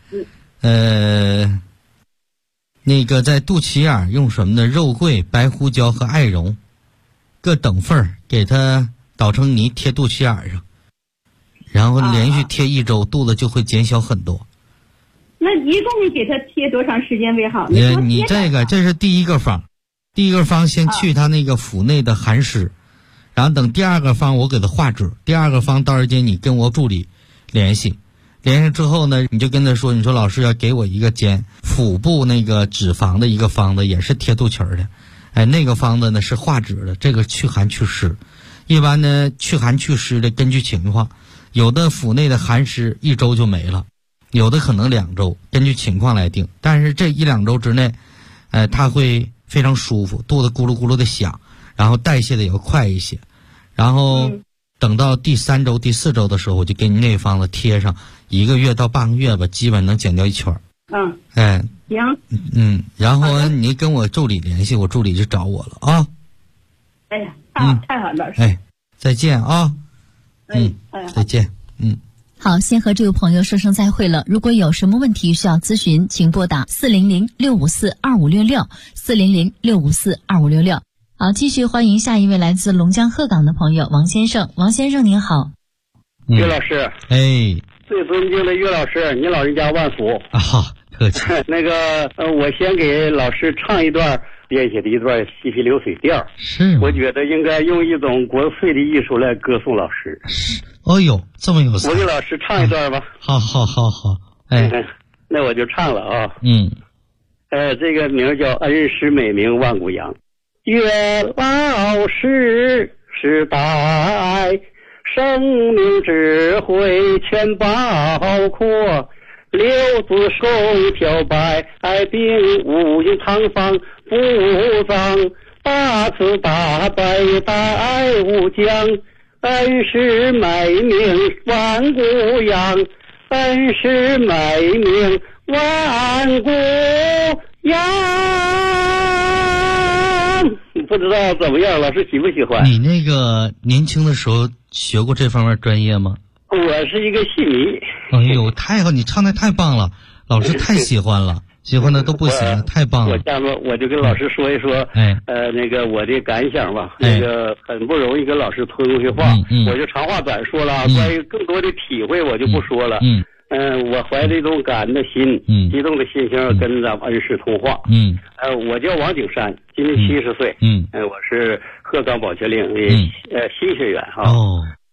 那个在肚脐眼用什么呢？肉桂、白胡椒和艾绒各等份给它捣成泥贴肚脐眼上，然后连续贴1周，肚子就会减小很多。 那一共给它贴多长时间为好呢？ 你这是第一个方，先去它那个腹内的寒湿，然后等第2个方我给它化脂。第2个方到时间你跟我助理联系之后呢，你就跟他说，你说老师要给我一个减腹部那个脂肪的一个方子，也是贴肚脐儿的。那个方子呢是化脂的，这个去寒祛湿。一般呢去寒祛湿的根据情况，有的腹内的寒湿1周就没了，有的可能2周，根据情况来定。但是这1-2周之内它会非常舒服，肚子咕噜咕噜的响，然后代谢的也要快一些。然后等到第3周第4周的时候，我就给你那方子贴上，1个月到半个月吧，基本能减掉1圈。 行。 然后你跟我助理联系，我助理就找我了啊。 哎呀，太好了。 再见啊。再见。 好，先和这位朋友说声再会了。如果有什么问题需要咨询，请拨打400-654-2566，400-654-2566。好，继续欢迎下一位来自龙江鹤岗的朋友王先生。王先生您好。 岳老师。最尊敬的岳老师，您老人家万福。 好，客气。 那个我先给老师唱一段编写的一段西皮流水调。 是。我觉得应该用一种国粹的艺术来歌颂老师。 哦呦，这么有才。 我给老师唱一段吧。 好。 那我就唱了啊。这个名叫恩师美名万古扬。岳老师时代生命智慧全包括，六字手条百病无影堂房不脏，八字大百代无疆，恩师美名万古扬，恩师美名万古扬。不知道怎么样，老师喜不喜欢？ 你那个年轻的时候学过这方面专业吗？ 我是一个戏迷。 哎呦，太好！你唱的太棒了，老师太喜欢了，喜欢的都不行了，太棒了。 我就跟老师说一说，那个我的感想吧。那个很不容易跟老师通去话，我就长话短说了。关于更多的体会，我就不说了。我怀着一种感恩的心，激动的心情跟咱们恩师通话。我叫王景山，今年70岁。我是鹤岗宝泉岭的新学员哈。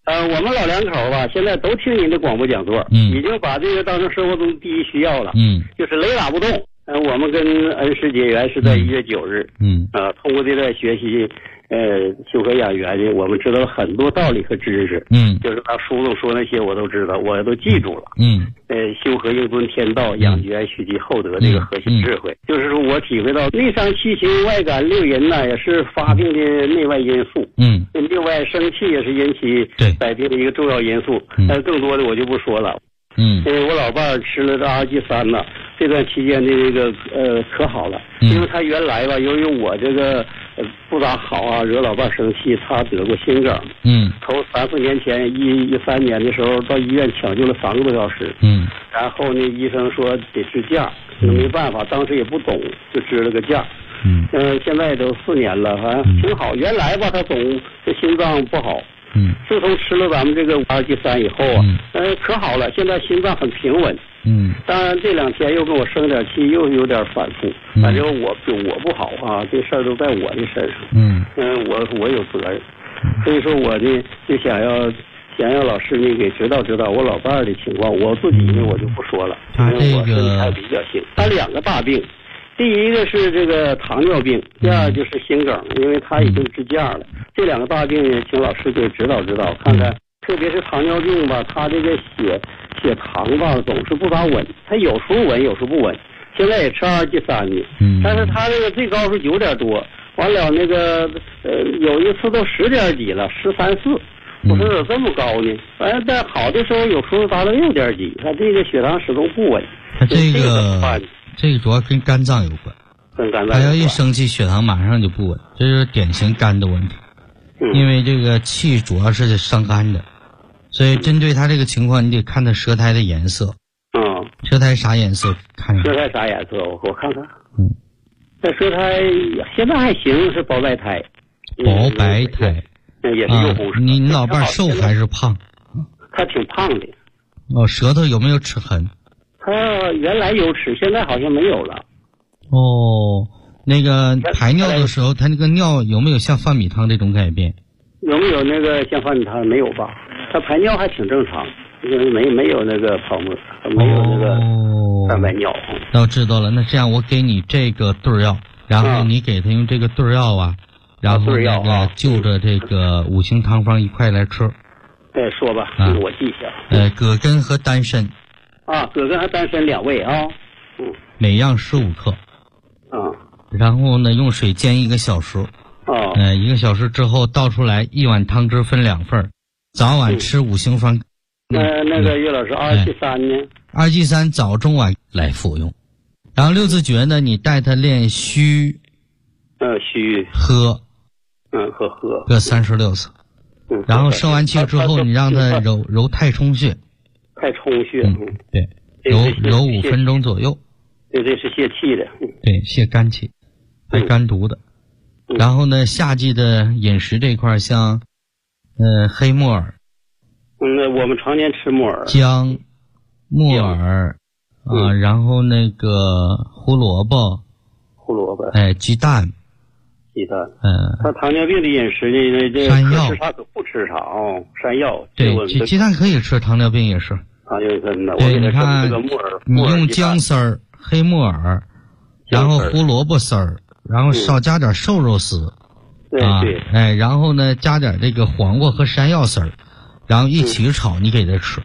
我们老两口吧，现在都听您的广播讲座，已经把这个当成生活中第一需要了，就是雷打不动。我们跟恩师结缘是在1月9日，通过这段学习，修和养元呢，我们知道了很多道理和知识，就是他书中说那些我都知道，我都记住了，修和应尊天道，养元蓄积厚德这个核心智慧，就是说我体会到内伤七情外感6淫呢，也是发病的内外因素，另外生气也是引起百病的一个重要因素，更多的我就不说了。我老伴儿吃了这RG3呢，这段期间的这个可好了，因为他原来吧，由于我这个不咋好啊，惹老伴儿生气，他得过心梗，头3、4年前13年的时候到医院抢救了3个多小时，然后呢医生说得支架，没办法，当时也不懂，就支了个架。现在都4年了，反正挺好。原来吧，他总这心脏不好。自从吃了咱们这个RG3以后啊，可好了，现在心脏很平稳。当然这2天又跟我生点气，又有点反复。反正我不好啊，这事儿都在我的身上。我有责任，所以说我呢就想要老师呢给指导指导我老伴儿的情况。我自己呢我就不说了，因为我身体还比较轻。他2个大病。第一个是这个糖尿病，第二就是心梗，因为他已经支架了。这2个大病呢，请老师给指导指导，看看，特别是糖尿病吧，他这个血糖吧总是不咋稳，他有时候稳，有时候不稳。现在也吃RG3呢，但是他这个最高是9点多，完了那个有一次都10点几了，13、14。我说怎么这么高呢？反正在好的时候有时候达到6点几，他这个血糖始终不稳。 他这个主要跟肝脏有关，他要一生气，血糖马上就不稳，这就是典型肝的问题。因为这个气主要是伤肝的，所以针对他这个情况，你得看他舌苔的颜色。舌苔啥颜色？看舌苔啥颜色？我看看。这舌苔现在还行，是薄白苔。 薄白苔。 也是幼红色。 你老伴瘦还是胖？ 他挺胖的。 舌头有没有齿痕？ 他原来有齿，现在好像没有了。 那个排尿的时候，他那个尿有没有像饭米汤这种改变？ 有没有那个像饭米汤？没有吧？他排尿还挺正常，没有那个泡沫，没有那个蛋白尿。 那我知道了，那这样我给你这个对药，然后你给他用这个对药啊，然后那个就着这个5行汤方一块来吃。 说吧，我记一下。葛根和丹参。 葛根和丹参2味啊。 每样15克。然后呢，用水煎1个小时。1个小时之后倒出来，1碗汤汁分2份，早晚吃5行方。 那个岳老师，RG3呢 ？RG3早中晚来服用。然后6字诀呢，你带他练虚。 虚。 喝。 喝。 各36次。然后生完气之后，你让他揉太冲穴。 太冲穴。 对，揉5分钟左右。 对，这是泄气的。 对，泄肝气，排肝毒的。然后呢，夏季的饮食这块，像黑木耳。 我们常年吃木耳。 姜、木耳然后那个胡萝卜。鸡蛋。他糖尿病的饮食呢，这山药吃啥可不吃啥山药。 对，鸡蛋可以吃，糖尿病也是。对，你看，你用姜丝儿、黑木耳，然后胡萝卜丝儿，然后少加点瘦肉丝。 对。 然后呢，加点这个黄瓜和山药丝儿，然后一起炒，你给他吃。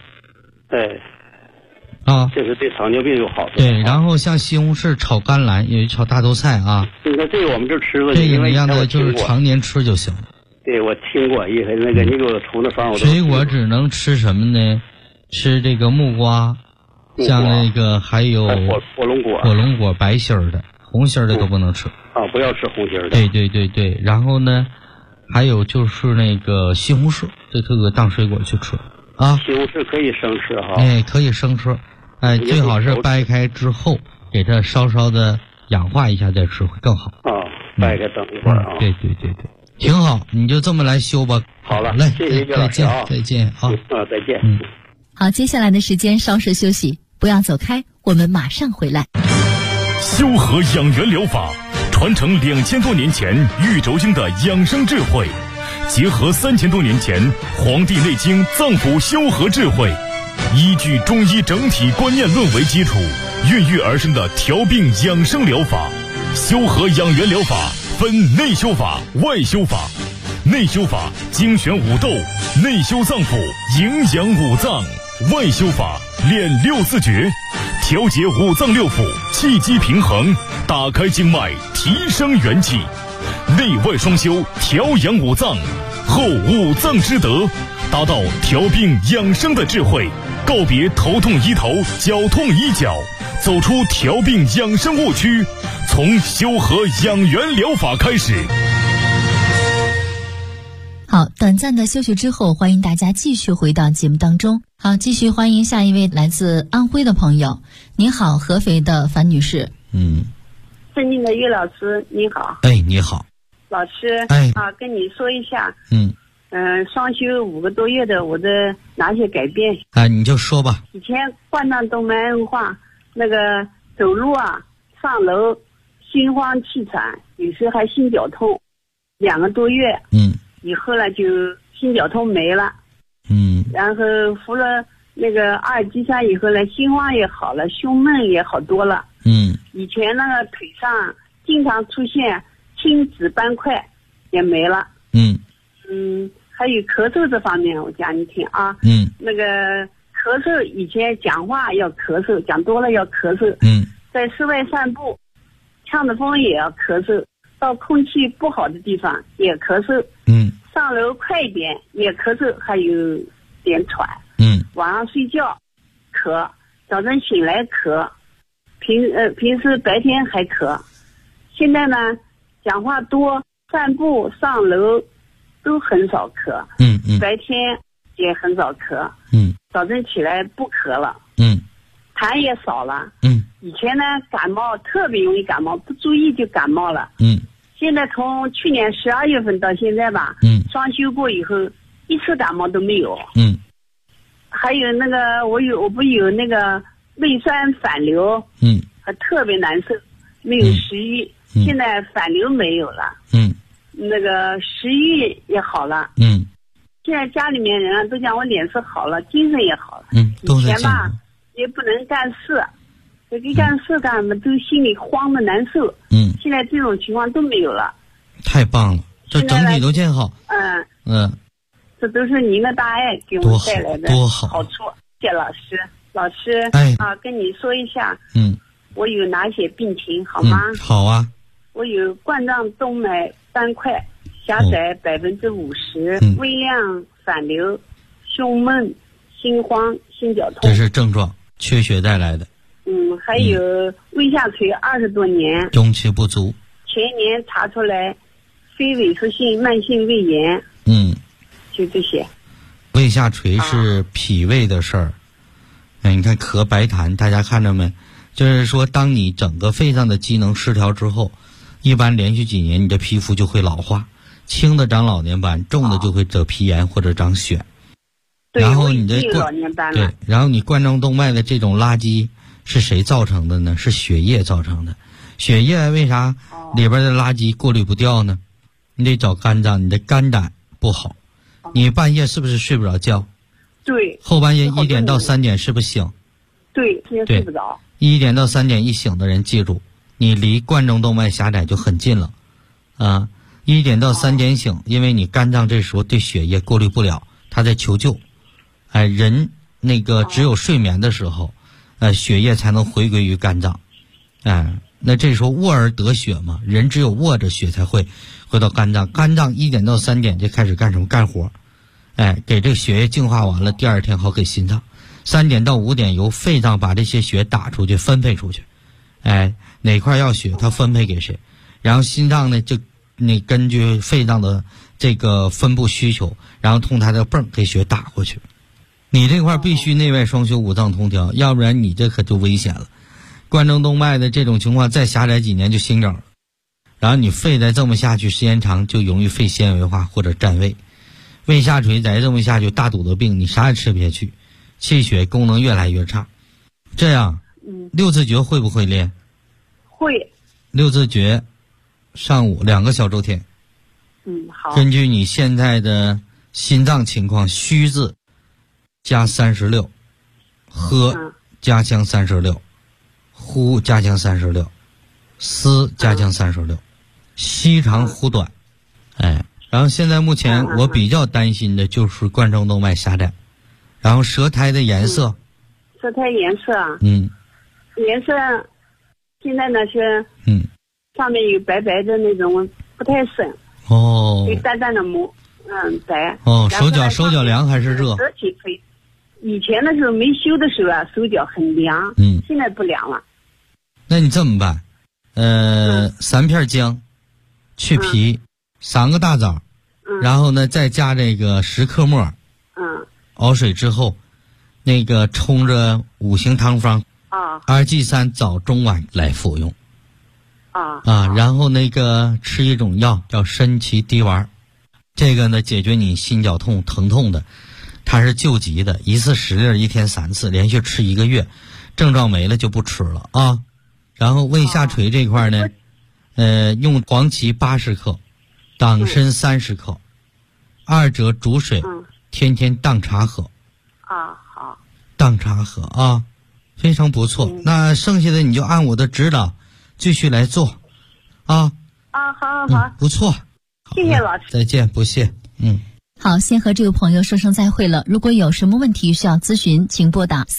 这是对糖尿病有好处。 对，然后像西红柿炒甘蓝，有炒大豆菜啊。 这个我们这吃过。 这个你让他就是常年吃就行。 对，我听过，那个你给我出的方我都。 水果只能吃什么呢？吃这个木瓜，像那个还有火龙果白心儿的，红心儿的都不能吃。 不要吃红心儿的。 对。然后呢，还有就是那个西红柿，这个当水果去吃啊。 西红柿可以生吃哈。 可以生吃。最好是掰开之后，给它稍稍的氧化一下再吃会更好。 掰开等一会儿啊。 对，挺好，你就这么来修吧。 好了， 来， 谢谢岳老师啊， 再见啊。 再见。 好，接下来的时间稍事休息，不要走开，我们马上回来。 修和养元疗法传承2000多年前玉轴经的养生智慧， 结合3000多年前《黄帝内经》脏腑修和智慧，依据中医整体观念论为基础，孕育而生的调病养生疗法。修和养元疗法分内修法、外修法。内修法精选五斗，内修脏腑，营养五脏；外修法练6字诀，调节五脏六腑，气机平衡，打开经脉，提升元气。内外双修，调养五脏，后五脏之德，达到调病养生的智慧，告别头痛医头，脚痛医脚，走出调病养生误区，从修和养元疗法开始。 好，短暂的休息之后，欢迎大家继续回到节目当中。好，继续欢迎下一位来自安徽的朋友。您好，合肥的樊女士。 尊敬的岳老师，你好。 哎，你好。 老师，跟你说一下，双休5个多月的我的哪些改变？ 你就说吧。 以前冠状动脉硬化，那个走路上楼心慌气喘，有时还心绞痛，2个多月。以后呢，就心绞痛没了。然后服了那个阿尔济酸以后呢，心慌也好了，胸闷也好多了。以前那个腿上经常出现青紫斑块也没了。还有咳嗽这方面，我讲你听啊。那个咳嗽，以前讲话要咳嗽，讲多了要咳嗽。在室外散步，呛着风也要咳嗽，到空气不好的地方也咳嗽。上楼快一点也咳嗽，还有点喘。晚上睡觉咳，早晨醒来咳，平时白天还咳。现在呢，讲话多，散步上楼都很少咳。白天也很少咳。早晨起来不咳了。痰也少了。以前呢，感冒特别容易感冒，不注意就感冒了。现在从去年12月份到现在吧，双休过以后，一次感冒都没有。还有那个我不有那个胃酸反流，还特别难受，没有食欲。现在反流没有了。那个食欲也好了。现在家里面人都讲我脸色好了，精神也好了。以前吧也不能干事，这干事干什么都心里慌的难受。现在这种情况都没有了。太棒了，这整体都见好。 这都是您的大爱给我们带来的好处。谢谢老师。老师，跟你说一下，我有哪些病情好吗？ 好啊。 我有冠状动脉斑块狭窄50%，微量反流，胸闷、心慌、心绞痛。 这是症状，缺血带来的。 还有胃下垂20多年， 中气不足。 前年查出来非萎缩性慢性胃炎。就这些。 胃下垂是脾胃的事儿。你看咳白痰，大家看着没？就是说，当你整个肺上的机能失调之后，一般连续几年你的皮肤就会老化，轻的长老年斑，重的就会得皮炎或者长癣。然后你的然后你冠状动脉的这种垃圾是谁造成的呢？是血液造成的。血液为啥里边的垃圾过滤不掉呢？你得找肝脏，你的肝胆不好。你半夜是不是睡不着觉？ 对。 后半夜1点到3点是不是醒？ 对，今天睡不着。 1点到3点一醒的人，记住，你离冠状动脉狭窄就很近了。1点到3点醒，因为你肝脏这时候对血液过滤不了，它在求救。人那个只有睡眠的时候，血液才能回归于肝脏。那这时候卧而得血嘛，人只有卧着血才会回到肝脏。肝脏1点到3点就开始干什么？干活。给这个血液净化完了，第二天好给心脏。3点到5点由肺脏把这些血打出去，分配出去。哪块要血，它分配给谁？然后心脏呢，就根据肺脏的这个分布需求，然后通它的泵给血打过去。你这块必须内外双修，五脏同调，要不然你这可就危险了。冠状动脉的这种情况再狭窄几年就醒梗了，然后你肺再这么下去，时间长就容易肺纤维化或者占胃。胃下垂再这么下去，大肚子病，你啥也吃不下去，气血功能越来越差。这样，6字诀会不会练？ 会。 6字诀，上午2个小周天。 好。 根据你现在的心脏情况，虚字加36，喝加强36，呼加强36，思加强36，吸长呼短。然后现在目前我比较担心的就是冠状动脉狭窄，然后舌苔的颜色。 舌苔颜色啊？颜色现在呢是上面有白白的那种，不太深。有淡淡的膜，白。 手脚凉还是热？ 身体非，以前的时候没修的时候啊，手脚很凉。现在不凉了。 那你这么办？3片姜，去皮，3个大枣，然后呢再加这个10克末，熬水之后，那个冲着5行汤方，2G3早中晚来服用。然后那个吃一种药叫参芪滴丸，这个呢解决你心绞痛疼痛的，它是救急的，一次10粒，1天3次，连续吃1个月，症状没了就不吃了啊。然后胃下垂这块呢，用黄芪80克，党参30克，2者煮水，天天当茶喝。 好。 当茶喝啊，非常不错。那剩下的你就按我的指导继续来做，好， 不错， 谢谢老师， 再见，不谢。 好，先和这位朋友说声再会了。如果有什么问题需要咨询，请拨打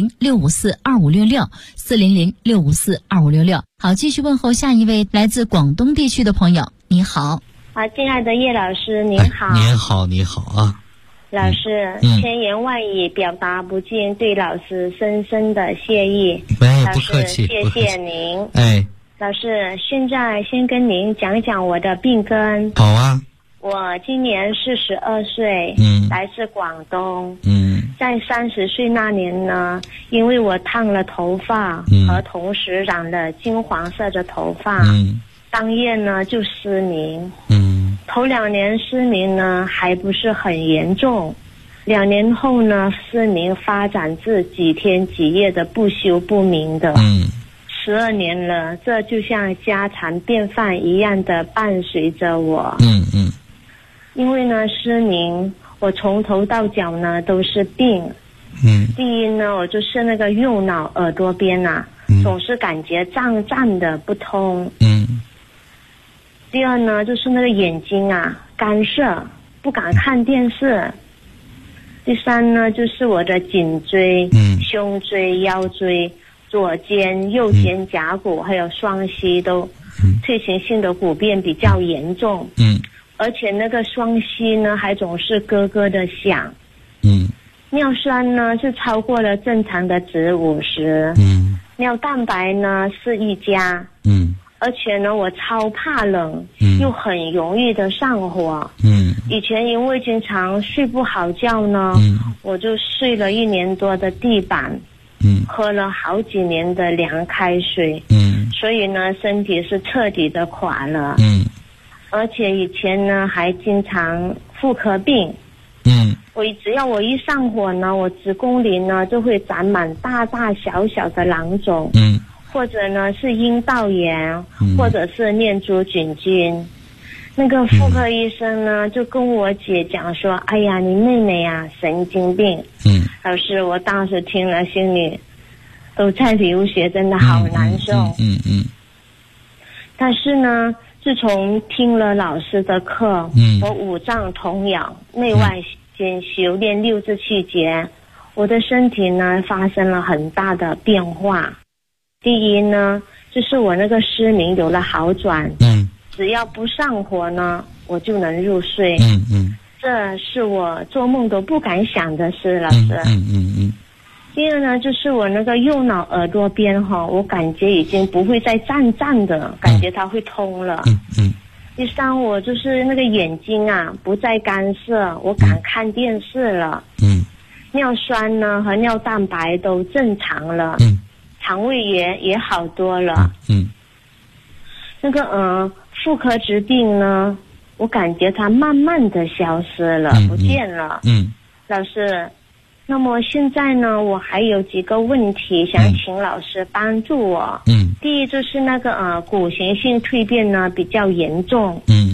400-654-2566，400-654-2566。好，继续问候下一位来自广东地区的朋友。你好， 亲爱的叶老师，您好。 你好啊。 老师，千言万语表达不尽对老师深深的谢意。 不客气， 谢谢您。老师，现在先跟您讲讲我的病根。 好啊。 我今年42岁，来自广东。在30岁那年呢，因为我烫了头发，和同时染了金黄色的头发，当夜呢就失明。头2年失明呢还不是很严重，2年后呢失明发展至几天几夜的不休不明的。12年了，这就像家常便饭一样的伴随着我。因为呢失明，我从头到脚呢都是病。第一呢，我就是那个右脑耳朵边总是感觉胀胀的不通。第二呢，就是那个眼睛干涩，不敢看电视。第3呢，就是我的颈椎、胸椎、腰椎、左肩、右肩胛骨还有双膝都退行性的骨变比较严重。而且那个双膝呢还总是咯咯的响。尿酸呢是超过了正常的值50。尿蛋白呢是1加。而且呢我超怕冷，又很容易的上火。以前因为经常睡不好觉呢，我就睡了1年多的地板，喝了好几年的凉开水。所以呢身体是彻底的垮了。而且以前呢还经常妇科病。只要我一上火呢，我子宫里呢就会长满大大小小的囊肿。或者呢是阴道炎，或者是念珠菌菌。那个妇科医生呢就跟我姐讲说，哎呀你妹妹神经病。老师，我当时听了心里都在流血，真的好难受。但是呢自从听了老师的课，我五脏同养，内外兼修炼6至7节，我的身体呢发生了很大的变化。第一呢，就是我那个失明有了好转。只要不上火呢，我就能入睡。这是我做梦都不敢想的事，老师。第二呢，就是我那个右脑耳朵边我感觉已经不会再胀的，感觉它会通了。第3，我就是那个眼睛不再干涩，我敢看电视了。尿酸呢和尿蛋白都正常了。肠胃也好多了。那个妇科疾病呢，我感觉它慢慢的消失了，不见了。老师，那么现在呢我还有几个问题想请老师帮助我。第一就是那个骨形性蜕变呢比较严重。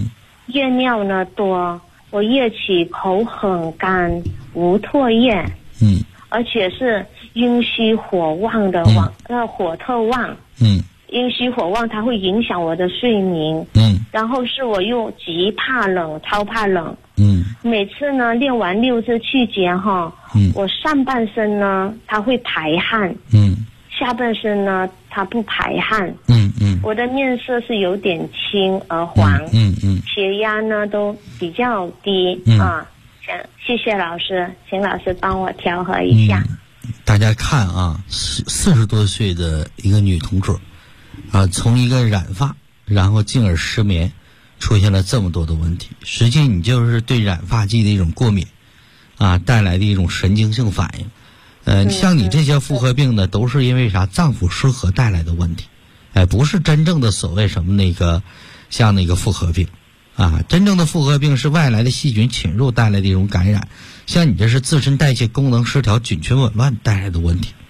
夜尿呢多，我夜起口很干，无唾液，而且是阴虚火旺的火特旺，阴虚火旺它会影响我的睡眠，然后是我又极怕冷，超怕冷，每次呢练完6字气节哈，我上半身呢它会排汗，下半身呢它不排汗，我的面色是有点青而黄，血压呢都比较低，谢谢老师，请老师帮我调和一下。 大家看啊，40多岁的一个女同志从一个染发然后进而失眠，出现了这么多的问题，实际你就是对染发剂的一种过敏带来的一种神经性反应。像你这些妇科病呢，都是因为啥？脏腑失和带来的问题，不是真正的所谓什么像那个妇科病真正的妇科病是外来的细菌侵入带来的一种感染，像你这是自身代谢功能失调、菌群紊乱带来的问题。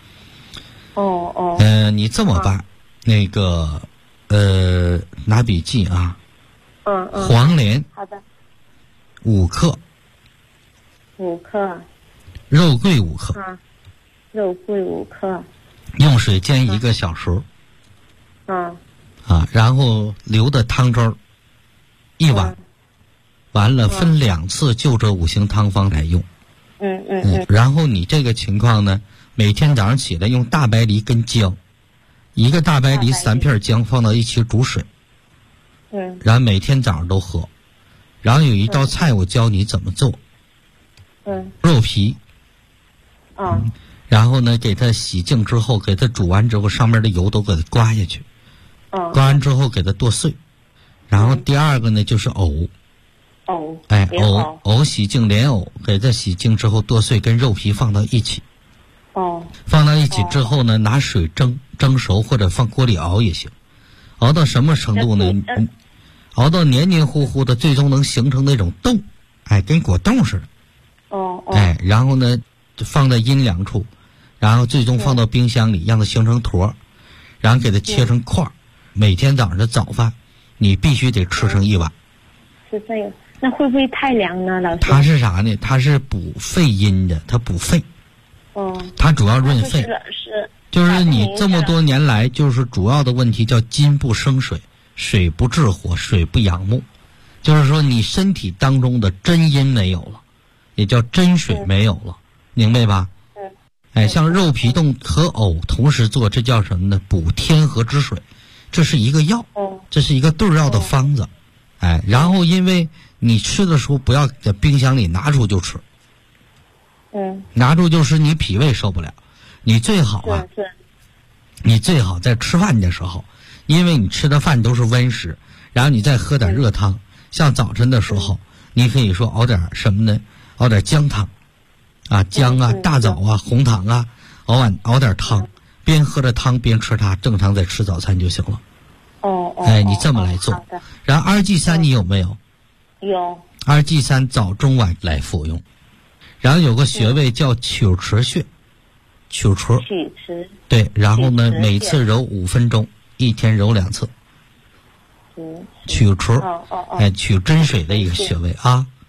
你这么办，拿笔记啊。黄连。好的。5克。 5克。 肉桂5克。 肉桂5克。 用水煎1个小时。然后留的汤汁儿1碗，完了分2次就这5行汤方来用。然后你这个情况呢，每天早上起来用大白梨跟姜，1个大白梨3片姜放到一起煮水，然后每天早上都喝。然后有一道菜我教你怎么做，肉皮，然后呢给它洗净之后，给它煮完之后上面的油都给它刮下去，刮完之后给它剁碎。然后第二个呢就是藕，藕洗净莲藕，给它洗净之后剁碎，跟肉皮放到一起，放到一起之后呢，拿水蒸熟或者放锅里熬也行，熬到什么程度呢？熬到黏黏糊糊的，最终能形成那种冻，跟果冻似的。然后呢就放在阴凉处，然后最终放到冰箱里，让它形成坨，然后给它切成块，每天早上的早饭你必须得吃上1碗。 是这样，那会不会太凉呢，老师？ 它是啥呢？它是补肺阴的，它补肺。它主要润肺。就是你这么多年来，就是主要的问题叫金不生水，水不治火，水不养木。就是说你身体当中的真阴没有了，也叫真水没有了，明白吧？像肉皮冻和藕同时做，这叫什么呢？补天河之水，这是一个药，这是一个对药的方子。然后因为你吃的时候不要在冰箱里拿出就吃，拿出就是你脾胃受不了。你最好你最好在吃饭的时候，因为你吃的饭都是温食，然后你再喝点热汤。像早晨的时候，你可以说熬点什么呢？熬点姜汤姜大枣红糖熬点汤，边喝着汤边吃它，正常再吃早餐就行了。你这么来做。然后2G3你有没有？ 有。 2G3早中晚来服用。然后有个穴位叫曲池穴，曲池。对，然后呢每次揉5分钟，1天揉2次。曲池。取真水的一个穴位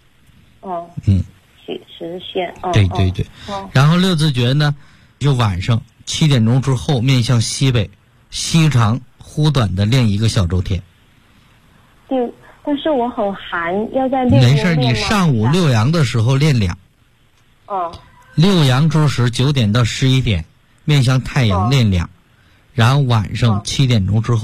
曲池穴。 对。然后6字诀呢，就晚上7点钟之后面向西北，西长忽短的练1个小周天。 对，但是我很寒，要在练。 没事，你上午6阳的时候练2。6阳之时9点到11点面向太阳练2，然后晚上7点钟之后